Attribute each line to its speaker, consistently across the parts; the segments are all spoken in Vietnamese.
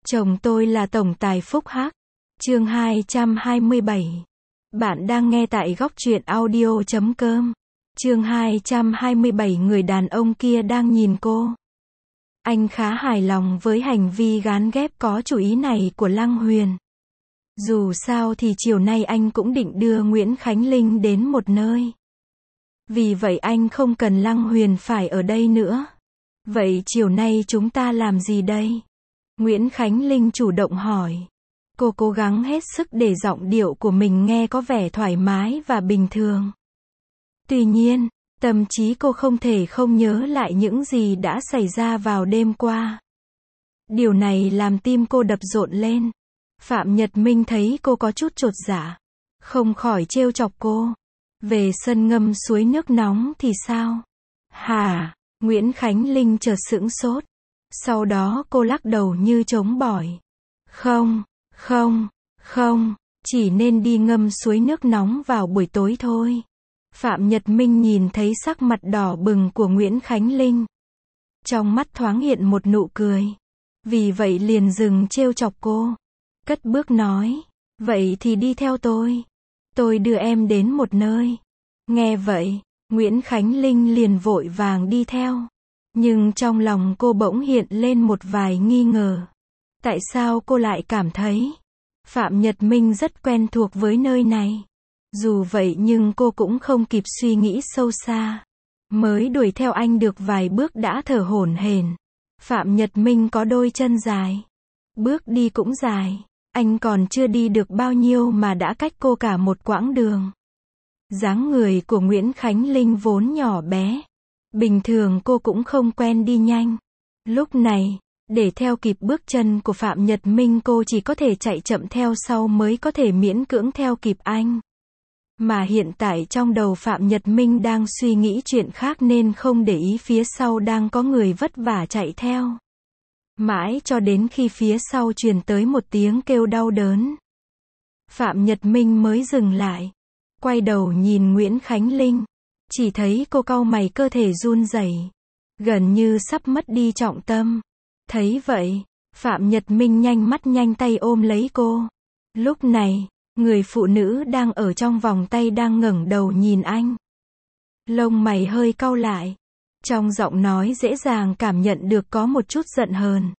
Speaker 1: Chồng tôi là tổng tài phúc hắc. Chương 227. Bạn đang nghe tại góc truyện audio.com. Chương 227. Người đàn ông kia đang nhìn cô. Anh khá hài lòng với hành vi gán ghép có chủ ý này của Lăng Huyền. Dù sao thì chiều nay anh cũng định đưa Nguyễn Khánh Linh đến một nơi. Vì vậy anh không cần Lăng Huyền phải ở đây nữa. Vậy chiều nay chúng ta làm gì đây? Nguyễn Khánh Linh chủ động hỏi. Cô cố gắng hết sức để giọng điệu của mình nghe có vẻ thoải mái và bình thường. Tuy nhiên, tâm trí cô không thể không nhớ lại những gì đã xảy ra vào đêm qua. Điều này làm tim cô đập rộn lên. Phạm Nhật Minh thấy cô có chút chột dạ, không khỏi trêu chọc cô. Về sân ngâm suối nước nóng thì sao? Hả? Nguyễn Khánh Linh chợt sững sốt. Sau đó cô lắc đầu như chống bỏi. Không, chỉ nên đi ngâm suối nước nóng vào buổi tối thôi. Phạm Nhật Minh nhìn thấy sắc mặt đỏ bừng của Nguyễn Khánh Linh. Trong mắt thoáng hiện một nụ cười. Vì vậy liền dừng trêu chọc cô. Cất bước nói. Vậy thì đi theo tôi. Tôi đưa em đến một nơi. Nghe vậy, Nguyễn Khánh Linh liền vội vàng đi theo. Nhưng trong lòng cô bỗng hiện lên một vài nghi ngờ. Tại sao cô lại cảm thấy Phạm Nhật Minh rất quen thuộc với nơi này? Dù vậy nhưng cô cũng không kịp suy nghĩ sâu xa. Mới đuổi theo anh được vài bước đã thở hổn hển. Phạm Nhật Minh có đôi chân dài. Bước đi cũng dài. Anh còn chưa đi được bao nhiêu mà đã cách cô cả một quãng đường. Dáng người của Nguyễn Khánh Linh vốn nhỏ bé. Bình thường cô cũng không quen đi nhanh. Lúc này, để theo kịp bước chân của Phạm Nhật Minh cô chỉ có thể chạy chậm theo sau mới có thể miễn cưỡng theo kịp anh. Mà hiện tại trong đầu Phạm Nhật Minh đang suy nghĩ chuyện khác nên không để ý phía sau đang có người vất vả chạy theo. Mãi cho đến khi phía sau truyền tới một tiếng kêu đau đớn. Phạm Nhật Minh mới dừng lại. Quay đầu nhìn Nguyễn Khánh Linh. Chỉ thấy cô cau mày, cơ thể run rẩy, gần như sắp mất đi trọng tâm. Thấy vậy, Phạm Nhật Minh nhanh mắt nhanh tay ôm lấy cô. Lúc này, người phụ nữ đang ở trong vòng tay đang ngẩng đầu nhìn anh. Lông mày hơi cau lại. Trong giọng nói dễ dàng cảm nhận được có một chút giận hờn.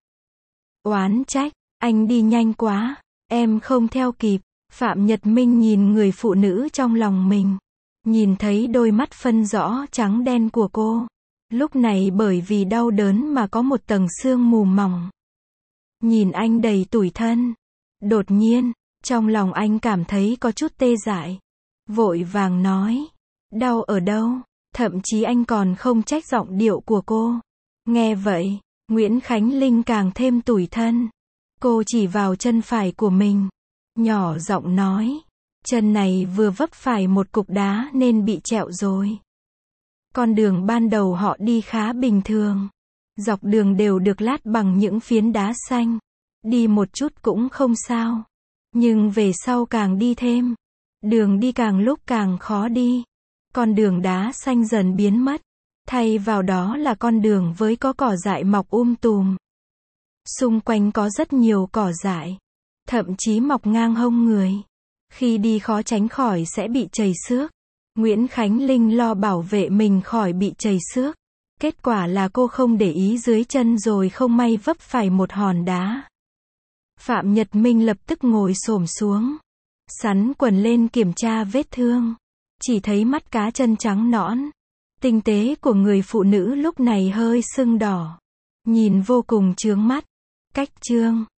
Speaker 1: Oán trách, anh đi nhanh quá, em không theo kịp. Phạm Nhật Minh nhìn người phụ nữ trong lòng mình. Nhìn thấy đôi mắt phân rõ trắng đen của cô. Lúc này bởi vì đau đớn mà có một tầng sương mù mỏng. Nhìn anh đầy tủi thân. Đột nhiên, trong lòng anh cảm thấy có chút tê dại. Vội vàng nói. Đau ở đâu? Thậm chí anh còn không trách giọng điệu của cô. Nghe vậy, Nguyễn Khánh Linh càng thêm tủi thân. Cô chỉ vào chân phải của mình. Nhỏ giọng nói. Chân này vừa vấp phải một cục đá nên bị trẹo rồi. Con đường ban đầu họ đi khá bình thường. Dọc đường đều được lát bằng những phiến đá xanh. Đi một chút cũng không sao. Nhưng về sau càng đi thêm, đường đi càng lúc càng khó đi. Con đường đá xanh dần biến mất. Thay vào đó là con đường với có cỏ dại mọc tùm. Xung quanh có rất nhiều cỏ dại. Thậm chí mọc ngang hông người. Khi đi khó tránh khỏi sẽ bị trầy xước. Nguyễn Khánh Linh lo bảo vệ mình khỏi bị trầy xước. Kết quả là cô không để ý dưới chân rồi không may vấp phải một hòn đá. Phạm Nhật Minh lập tức ngồi xổm xuống. Xắn quần lên kiểm tra vết thương. Chỉ thấy mắt cá chân trắng nõn. Tinh tế của người phụ nữ lúc này hơi sưng đỏ. Nhìn vô cùng chướng mắt. Cách chương